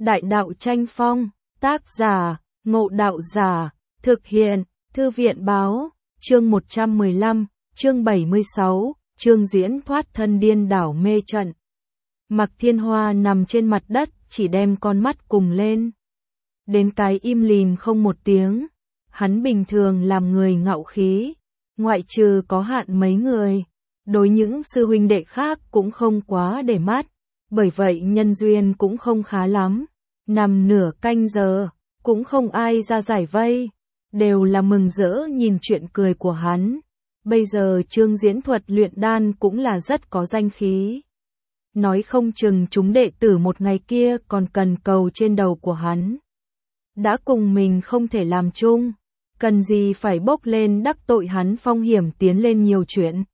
Đại đạo tranh phong, tác giả, Ngộ Đạo Giả, thực hiện, Thư viện báo, chương 115, chương 76, chương diễn thoát thân điên đảo mê trận. Mạc Thiên Hoa nằm trên mặt đất, chỉ đem con mắt cùng lên. Đến cái im lìm không một tiếng, hắn bình thường làm người ngạo khí, ngoại trừ có hạn mấy người, đối những sư huynh đệ khác cũng không quá để mắt, bởi vậy nhân duyên cũng không khá lắm. Nằm nửa canh giờ, cũng không ai ra giải vây, đều là mừng rỡ nhìn chuyện cười của hắn. Bây giờ Trương Diễn thuật luyện đan cũng là rất có danh khí. Nói không chừng chúng đệ tử một ngày kia còn cần cầu trên đầu của hắn. Đã cùng mình không thể làm chung, cần gì phải bốc lên đắc tội hắn phong hiểm tiến lên nhiều chuyện.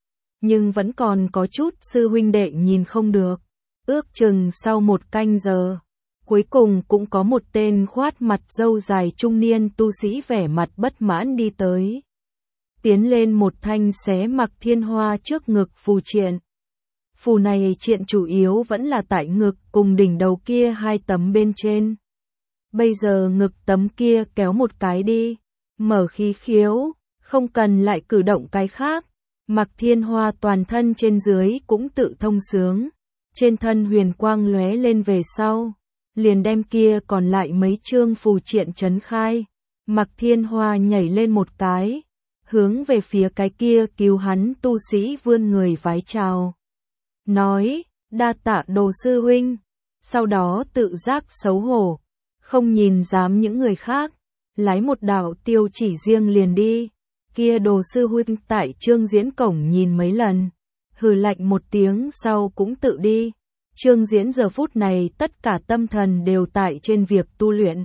Nhưng vẫn còn có chút sư huynh đệ nhìn không được. Ước chừng sau một canh giờ, cuối cùng cũng có một tên khoát mặt râu dài trung niên tu sĩ vẻ mặt bất mãn đi tới. Tiến lên một thanh xé Mạc Thiên Hoa trước ngực phù triện. Phù này triện chủ yếu vẫn là tại ngực cùng đỉnh đầu kia hai tấm bên trên. Bây giờ ngực tấm kia kéo một cái đi, mở khí khiếu, không cần lại cử động cái khác. Mạc Thiên Hoa toàn thân trên dưới cũng tự thông sướng, trên thân huyền quang lóe lên về sau, liền đem kia còn lại mấy chương phù triện trấn khai. Mạc Thiên Hoa nhảy lên một cái, hướng về phía cái kia cứu hắn tu sĩ vươn người vái chào. Nói, đa tạ Đồ sư huynh, sau đó tự giác xấu hổ, không nhìn dám những người khác, lái một đạo tiêu chỉ riêng liền đi. Kia Đồ sư huynh tại Trương Diễn cổng nhìn mấy lần, hừ lạnh một tiếng sau cũng tự đi. Trương Diễn giờ phút này tất cả tâm thần đều tại trên việc tu luyện.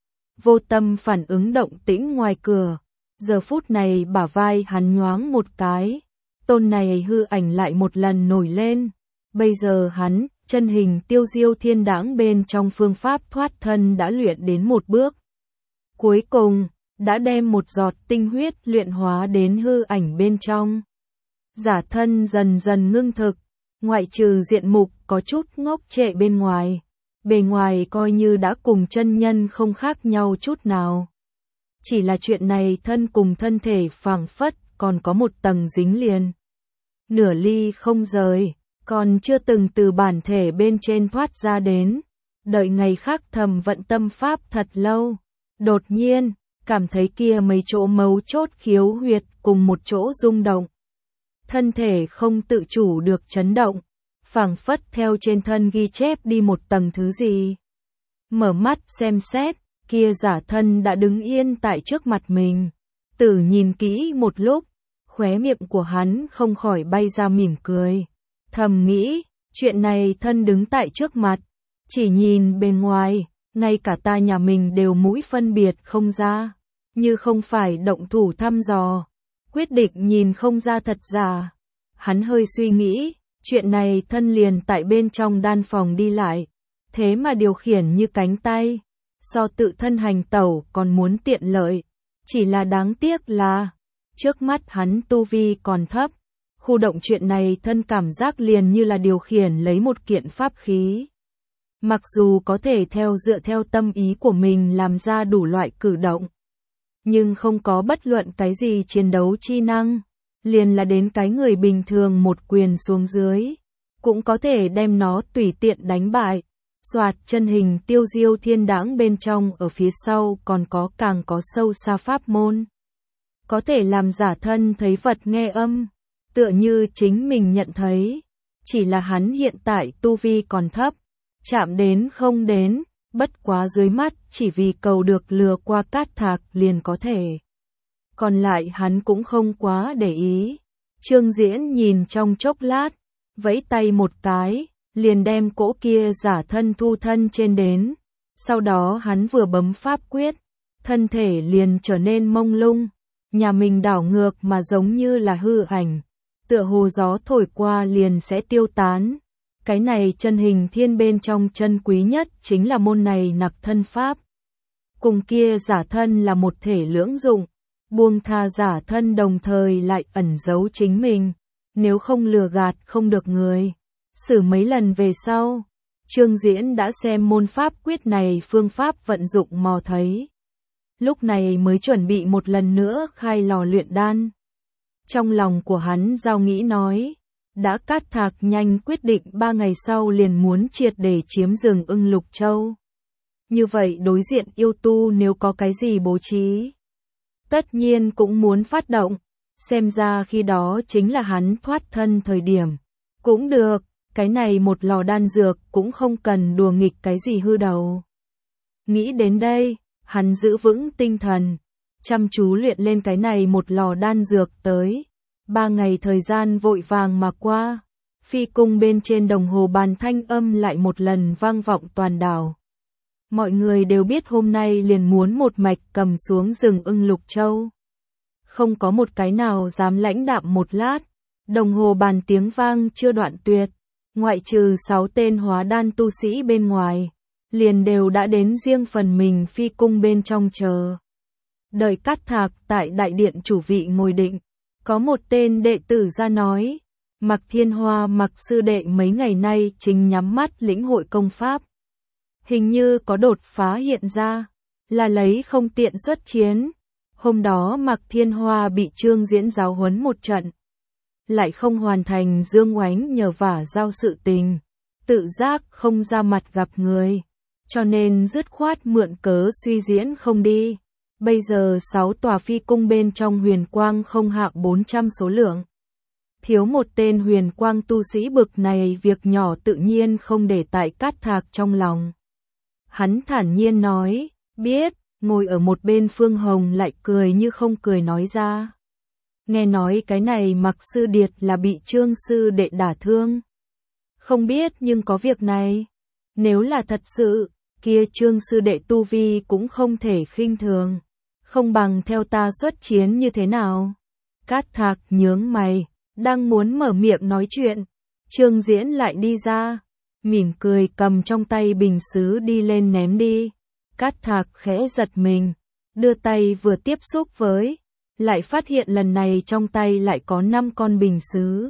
Vô tâm phản ứng động tĩnh ngoài cửa, giờ phút này bả vai hắn nhoáng một cái, tôn này hư ảnh lại một lần nổi lên. Bây giờ hắn, chân hình tiêu diêu thiên đãng bên trong phương pháp thoát thân đã luyện đến một bước. Cuối cùng, đã đem một giọt tinh huyết luyện hóa đến hư ảnh bên trong. Giả thân dần dần ngưng thực, ngoại trừ diện mục có chút ngốc trệ bên ngoài, bề ngoài coi như đã cùng chân nhân không khác nhau chút nào. Chỉ là chuyện này thân cùng thân thể phảng phất còn có một tầng dính liền. Nửa ly không rời, còn chưa từng từ bản thể bên trên thoát ra đến. Đợi ngày khác thầm vận tâm pháp thật lâu, đột nhiên, cảm thấy kia mấy chỗ mấu chốt khiếu huyệt cùng một chỗ rung động. Thân thể không tự chủ được chấn động, phảng phất theo trên thân ghi chép đi một tầng thứ gì. Mở mắt xem xét, kia giả thân đã đứng yên tại trước mặt mình. Tử nhìn kỹ một lúc, khóe miệng của hắn không khỏi bay ra mỉm cười. Thầm nghĩ, chuyện này thân đứng tại trước mặt, chỉ nhìn bên ngoài, ngay cả ta nhà mình đều mũi phân biệt không ra, như không phải động thủ thăm dò, quyết định nhìn không ra thật giả. Hắn hơi suy nghĩ, chuyện này thân liền tại bên trong đan phòng đi lại, thế mà điều khiển như cánh tay, so tự thân hành tẩu còn muốn tiện lợi, chỉ là đáng tiếc là, trước mắt hắn tu vi còn thấp, khu động chuyện này thân cảm giác liền như là điều khiển lấy một kiện pháp khí. Mặc dù có thể dựa theo tâm ý của mình làm ra đủ loại cử động, nhưng không có bất luận cái gì chiến đấu chi năng, liền là đến cái người bình thường một quyền xuống dưới, cũng có thể đem nó tùy tiện đánh bại. Soạt chân hình tiêu diêu thiên đãng bên trong ở phía sau còn có càng có sâu xa pháp môn. Có thể làm giả thân thấy vật nghe âm, tựa như chính mình nhận thấy, chỉ là hắn hiện tại tu vi còn thấp, chạm đến không đến, bất quá dưới mắt chỉ vì cầu được lừa qua cát thạc liền có thể. Còn lại hắn cũng không quá để ý. Trương Diễn nhìn trong chốc lát, vẫy tay một cái, liền đem cỗ kia giả thân thu thân trên đến. Sau đó hắn vừa bấm pháp quyết, thân thể liền trở nên mông lung, nhà mình đảo ngược mà giống như là hư ảnh, tựa hồ gió thổi qua liền sẽ tiêu tán. Cái này chân hình thiên bên trong chân quý nhất chính là môn này nặc thân pháp. Cùng kia giả thân là một thể lưỡng dụng, buông tha giả thân đồng thời lại ẩn giấu chính mình, nếu không lừa gạt không được người. Xử mấy lần về sau, Trương Diễn đã xem môn pháp quyết này phương pháp vận dụng mò thấy. Lúc này mới chuẩn bị một lần nữa khai lò luyện đan. Trong lòng của hắn giao nghĩ nói, đã Cát Thạc nhanh quyết định 3 ngày sau liền muốn triệt để chiếm rừng Ưng Lục Châu. Như vậy đối diện yêu tu nếu có cái gì bố trí, tất nhiên cũng muốn phát động, xem ra khi đó chính là hắn thoát thân thời điểm. Cũng được, cái này một lò đan dược cũng không cần đùa nghịch cái gì hư đầu. Nghĩ đến đây, hắn giữ vững tinh thần, chăm chú luyện lên cái này một lò đan dược tới. 3 ngày thời gian vội vàng mà qua, phi cung bên trên đồng hồ bàn thanh âm lại một lần vang vọng toàn đảo. Mọi người đều biết hôm nay liền muốn một mạch cầm xuống rừng Ưng Lục Châu. Không có một cái nào dám lãnh đạm một lát, đồng hồ bàn tiếng vang chưa đoạn tuyệt, ngoại trừ 6 tên hóa đan tu sĩ bên ngoài, liền đều đã đến riêng phần mình phi cung bên trong chờ. Đợi Cát Thạc tại đại điện chủ vị ngồi định, có một tên đệ tử ra nói, Mặc Thiên Hoa Mặc sư đệ mấy ngày nay chính nhắm mắt lĩnh hội công pháp. Hình như có đột phá hiện ra, là lấy không tiện xuất chiến. Hôm đó Mặc Thiên Hoa bị Trương Diễn giáo huấn một trận, lại không hoàn thành Dương Oánh nhờ vả giao sự tình, tự giác không ra mặt gặp người, cho nên dứt khoát mượn cớ suy diễn không đi. Bây giờ 6 tòa phi cung bên trong huyền quang không hạ 400 số lượng. Thiếu một tên huyền quang tu sĩ bực này việc nhỏ tự nhiên không để tại Cát Thạc trong lòng. Hắn thản nhiên nói, biết, ngồi ở một bên Phương Hồng lại cười như không cười nói ra. Nghe nói cái này Mặc sư điệt là bị Trương sư đệ đả thương. Không biết nhưng có việc này. Nếu là thật sự, kia Trương sư đệ tu vi cũng không thể khinh thường. Không bằng theo ta xuất chiến như thế nào? Cát Thạc nhướng mày, đang muốn mở miệng nói chuyện. Trương Diễn lại đi ra, mỉm cười cầm trong tay bình sứ đi lên ném đi. Cát Thạc khẽ giật mình, đưa tay vừa tiếp xúc với, lại phát hiện lần này trong tay lại có 5 con bình sứ.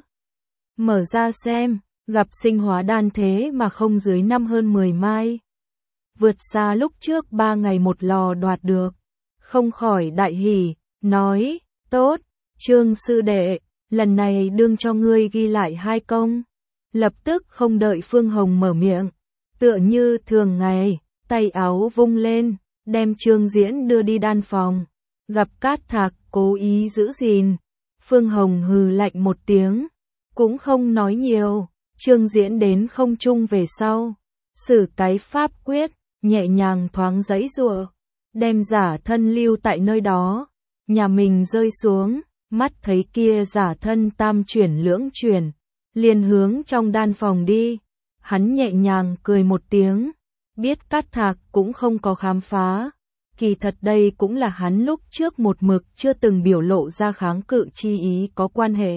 Mở ra xem, gặp sinh hóa đan thế mà không dưới 5 hơn 10 mai. Vượt xa lúc trước 3 ngày một lò đoạt được. Không khỏi đại hỉ, nói, tốt, Trương sư đệ, lần này đương cho ngươi ghi lại 2 công. Lập tức không đợi Phương Hồng mở miệng, tựa như thường ngày, tay áo vung lên, đem Trương Diễn đưa đi đan phòng. Gặp Cát Thạc cố ý giữ gìn, Phương Hồng hừ lạnh một tiếng, cũng không nói nhiều. Trương Diễn đến không trung về sau, sử cái pháp quyết, nhẹ nhàng thoáng giãy giụa, đem giả thân lưu tại nơi đó. Nhà mình rơi xuống, mắt thấy kia giả thân tam chuyển lưỡng chuyển, liền hướng trong đan phòng đi. Hắn nhẹ nhàng cười một tiếng, biết Cát Thạc cũng không có khám phá. Kỳ thật đây cũng là hắn lúc trước một mực chưa từng biểu lộ ra kháng cự chi ý có quan hệ.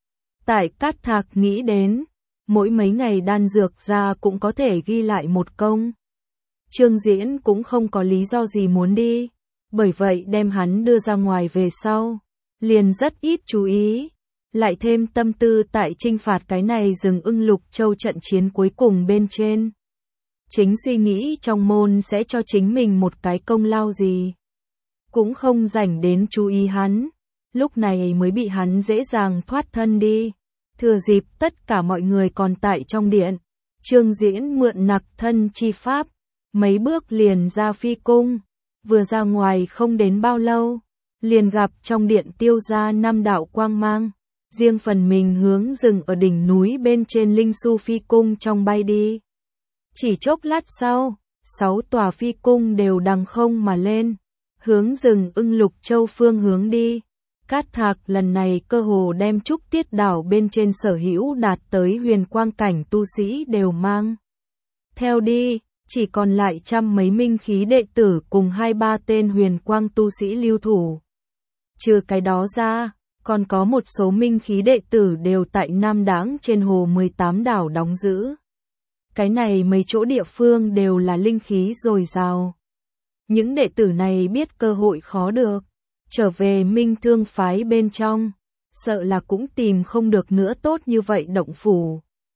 Tại Cát Thạc nghĩ đến, mỗi mấy ngày đan dược ra cũng có thể ghi lại một công. Trương Diễn cũng không có lý do gì muốn đi, bởi vậy đem hắn đưa ra ngoài về sau, liền rất ít chú ý, lại thêm tâm tư tại chinh phạt cái này rừng Ưng Lục Châu trận chiến cuối cùng bên trên. Chính suy nghĩ trong môn sẽ cho chính mình một cái công lao gì, cũng không rảnh đến chú ý hắn, lúc này mới bị hắn dễ dàng thoát thân đi. Thừa dịp tất cả mọi người còn tại trong điện, Trương Diễn mượn nặc thân chi pháp, mấy bước liền ra phi cung, vừa ra ngoài không đến bao lâu, liền gặp trong điện tiêu ra 5 đạo quang mang, riêng phần mình hướng rừng ở đỉnh núi bên trên Linh Su phi cung trong bay đi. Chỉ chốc lát sau, 6 tòa phi cung đều đằng không mà lên, hướng rừng Ưng Lục Châu phương hướng đi. Cát Thạc lần này cơ hồ đem Trúc Tiết đảo bên trên sở hữu đạt tới huyền quang cảnh tu sĩ đều mang theo đi, chỉ còn lại trăm mấy minh khí đệ tử cùng 2-3 tên huyền quang tu sĩ lưu thủ. Trừ cái đó ra, còn có một số minh khí đệ tử đều tại Nam Đãng trên hồ 18 đảo đóng giữ. Cái này mấy chỗ địa phương đều là linh khí dồi dào. Những đệ tử này biết cơ hội khó được, trở về Minh Thương phái bên trong, sợ là cũng tìm không được nữa tốt như vậy động phủ.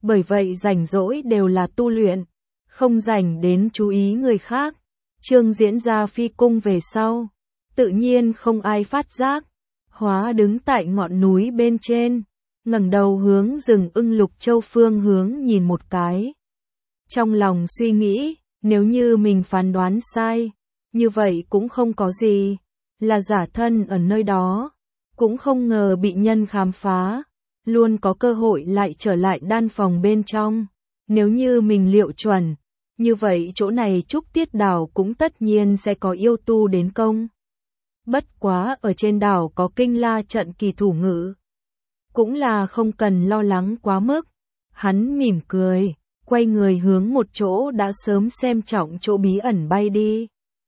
bởi vậy rảnh rỗi đều là tu luyện, không rảnh đến chú ý người khác. Chương Diễn ra phi cung về sau, tự nhiên không ai phát giác. Hóa đứng tại ngọn núi bên trên, ngẩng đầu hướng rừng ưng Lục Châu phương hướng nhìn một cái. Trong lòng suy nghĩ, nếu như mình phán đoán sai, như vậy cũng không có gì, là giả thân ở nơi đó, cũng không ngờ bị nhân khám phá, luôn có cơ hội lại trở lại đan phòng bên trong. Nếu như mình liệu chuẩn, như vậy chỗ này Trúc Tiết đảo cũng tất nhiên sẽ có yêu tu đến công. Bất quá ở trên đảo có Kinh La trận kỳ thủ ngữ, cũng là không cần lo lắng quá mức. Hắn mỉm cười, quay người hướng một chỗ đã sớm xem trọng chỗ bí ẩn bay đi.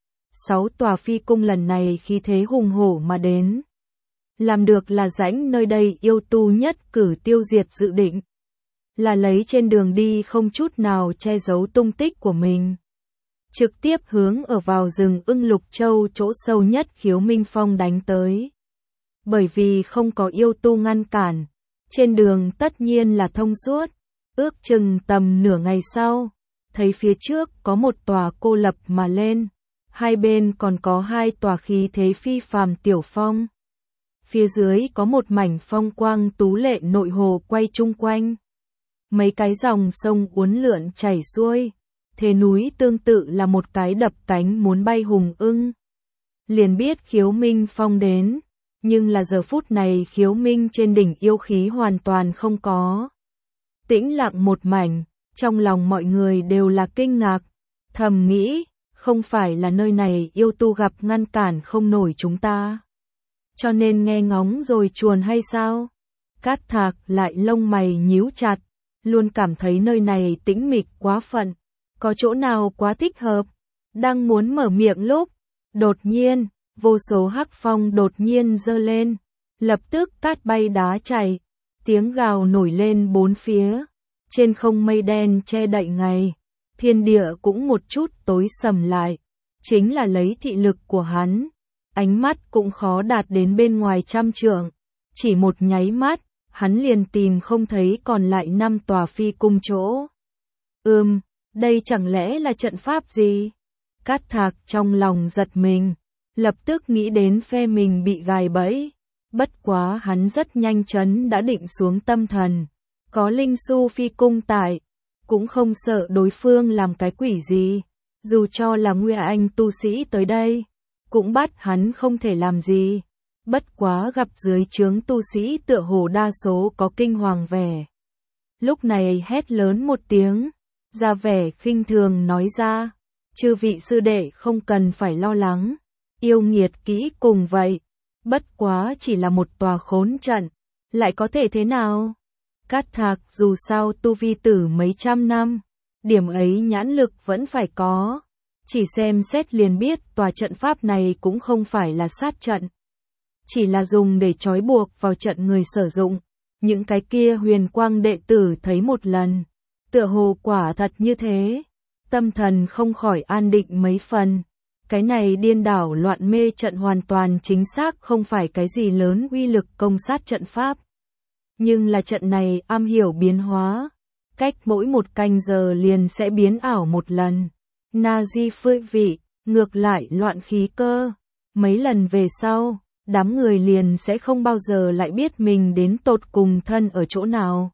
6 tòa phi cung lần này khí thế hùng hổ mà đến, làm được là rãnh nơi đây yêu tu nhất cử tiêu diệt dự định, là lấy trên đường đi không chút nào che giấu tung tích của mình, trực tiếp hướng ở vào rừng ưng Lục Châu chỗ sâu nhất Khiếu Minh Phong đánh tới. Bởi vì không có yêu tu ngăn cản, trên đường tất nhiên là thông suốt. Ước chừng tầm nửa ngày sau, thấy phía trước có một tòa cô lập mà lên, hai bên còn có 2 tòa khí thế phi phàm tiểu phong. Phía dưới có một mảnh phong quang tú lệ nội hồ quay chung quanh. Mấy cái dòng sông uốn lượn chảy xuôi, thế núi tương tự là một cái đập cánh muốn bay hùng ưng. Liền biết Khiếu Minh Phong đến, nhưng là giờ phút này Khiếu Minh trên đỉnh yêu khí hoàn toàn không có. Tĩnh lặng một mảnh, trong lòng mọi người đều là kinh ngạc, thầm nghĩ, không phải là nơi này yêu tu gặp ngăn cản không nổi chúng ta, cho nên nghe ngóng rồi chuồn hay sao? Cát Thạc lại lông mày nhíu chặt, luôn cảm thấy nơi này tĩnh mịch quá phận, có chỗ nào quá thích hợp. Đang muốn mở miệng lúc, đột nhiên, vô số hắc phong đột nhiên giơ lên, lập tức cát bay đá chảy, tiếng gào nổi lên bốn phía, trên không mây đen che đậy ngày, thiên địa cũng một chút tối sầm lại, chính là lấy thị lực của hắn, ánh mắt cũng khó đạt đến bên ngoài 100 trượng, chỉ một nháy mắt, hắn liền tìm không thấy còn lại 5 tòa phi cung chỗ. Đây chẳng lẽ là trận pháp gì? Cát Thạc trong lòng giật mình, lập tức nghĩ đến phe mình bị gài bẫy. Bất quá hắn rất nhanh chấn đã định xuống tâm thần, có linh su phi cung tại, cũng không sợ đối phương làm cái quỷ gì, dù cho là Nguyên Anh tu sĩ tới đây, cũng bắt hắn không thể làm gì. Bất quá gặp dưới trướng tu sĩ tựa hồ đa số có kinh hoàng vẻ. Lúc này hét lớn một tiếng, ra vẻ khinh thường nói ra, chư vị sư đệ không cần phải lo lắng, yêu nghiệt kỹ cùng vậy. Bất quá chỉ là một tòa khốn trận, lại có thể thế nào? Cát Thạc dù sao tu vi tử mấy trăm năm, điểm ấy nhãn lực vẫn phải có. Chỉ xem xét liền biết tòa trận pháp này cũng không phải là sát trận, chỉ là dùng để trói buộc vào trận người sử dụng. Những cái kia huyền quang đệ tử thấy một lần, tựa hồ quả thật như thế, tâm thần không khỏi an định mấy phần. Cái này điên đảo loạn mê trận hoàn toàn chính xác không phải cái gì lớn uy lực công sát trận pháp. Nhưng là trận này am hiểu biến hóa, cách mỗi một canh giờ liền sẽ biến ảo một lần. Na di phơi vị, ngược lại loạn khí cơ. Mấy lần về sau, đám người liền sẽ không bao giờ lại biết mình đến tột cùng thân ở chỗ nào.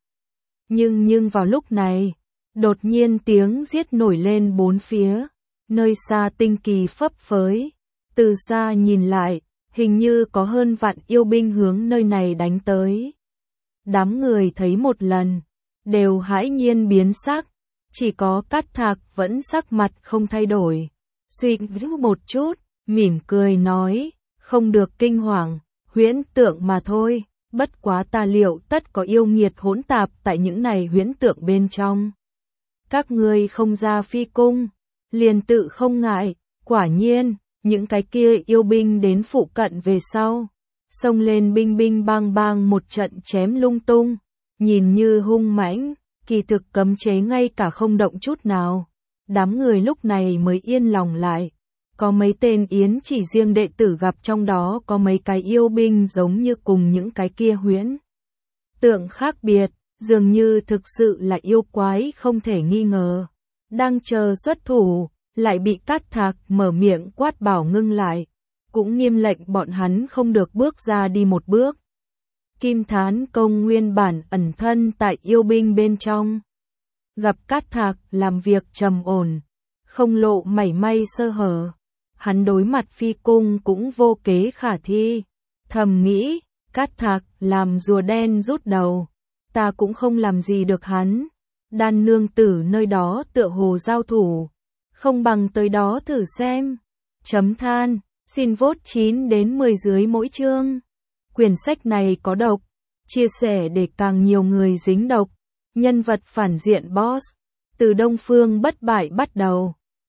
Nhưng vào lúc này, đột nhiên tiếng giết nổi lên bốn phía. Nơi xa tinh kỳ phấp phới, từ xa nhìn lại, hình như có hơn vạn yêu binh hướng nơi này đánh tới. Đám người thấy một lần, đều hãi nhiên biến sắc, chỉ có Cát Thạc vẫn sắc mặt không thay đổi. Suy nghĩ một chút, mỉm cười nói, không được kinh hoàng, huyễn tượng mà thôi, bất quá ta liệu tất có yêu nghiệt hỗn tạp tại những này huyễn tượng bên trong. Các ngươi không ra phi cung, liền tự không ngại. Quả nhiên, những cái kia yêu binh đến phụ cận về sau, xông lên binh binh bang bang một trận chém lung tung, nhìn như hung mãnh, kỳ thực cấm chế ngay cả không động chút nào. Đám người lúc này mới yên lòng lại. Có mấy tên yến chỉ riêng đệ tử gặp trong đó có mấy cái yêu binh giống như cùng những cái kia huyễn tượng khác biệt, dường như thực sự là yêu quái không thể nghi ngờ. Đang chờ xuất thủ, lại bị Cát Thạc mở miệng quát bảo ngưng lại, cũng nghiêm lệnh bọn hắn không được bước ra đi một bước. Kim Thán Công nguyên bản ẩn thân tại yêu binh bên trong, gặp Cát Thạc làm việc trầm ổn, không lộ mảy may sơ hở, hắn đối mặt phi cung cũng vô kế khả thi, thầm nghĩ, Cát Thạc làm rùa đen rút đầu, ta cũng không làm gì được hắn. Đan nương tử nơi đó tựa hồ giao thủ, không bằng tới đó thử xem. Chấm than, xin vote 9 đến 10 dưới mỗi chương. Quyển sách này có độc, chia sẻ để càng nhiều người dính độc. Nhân vật phản diện boss, từ Đông Phương bất bại bắt đầu.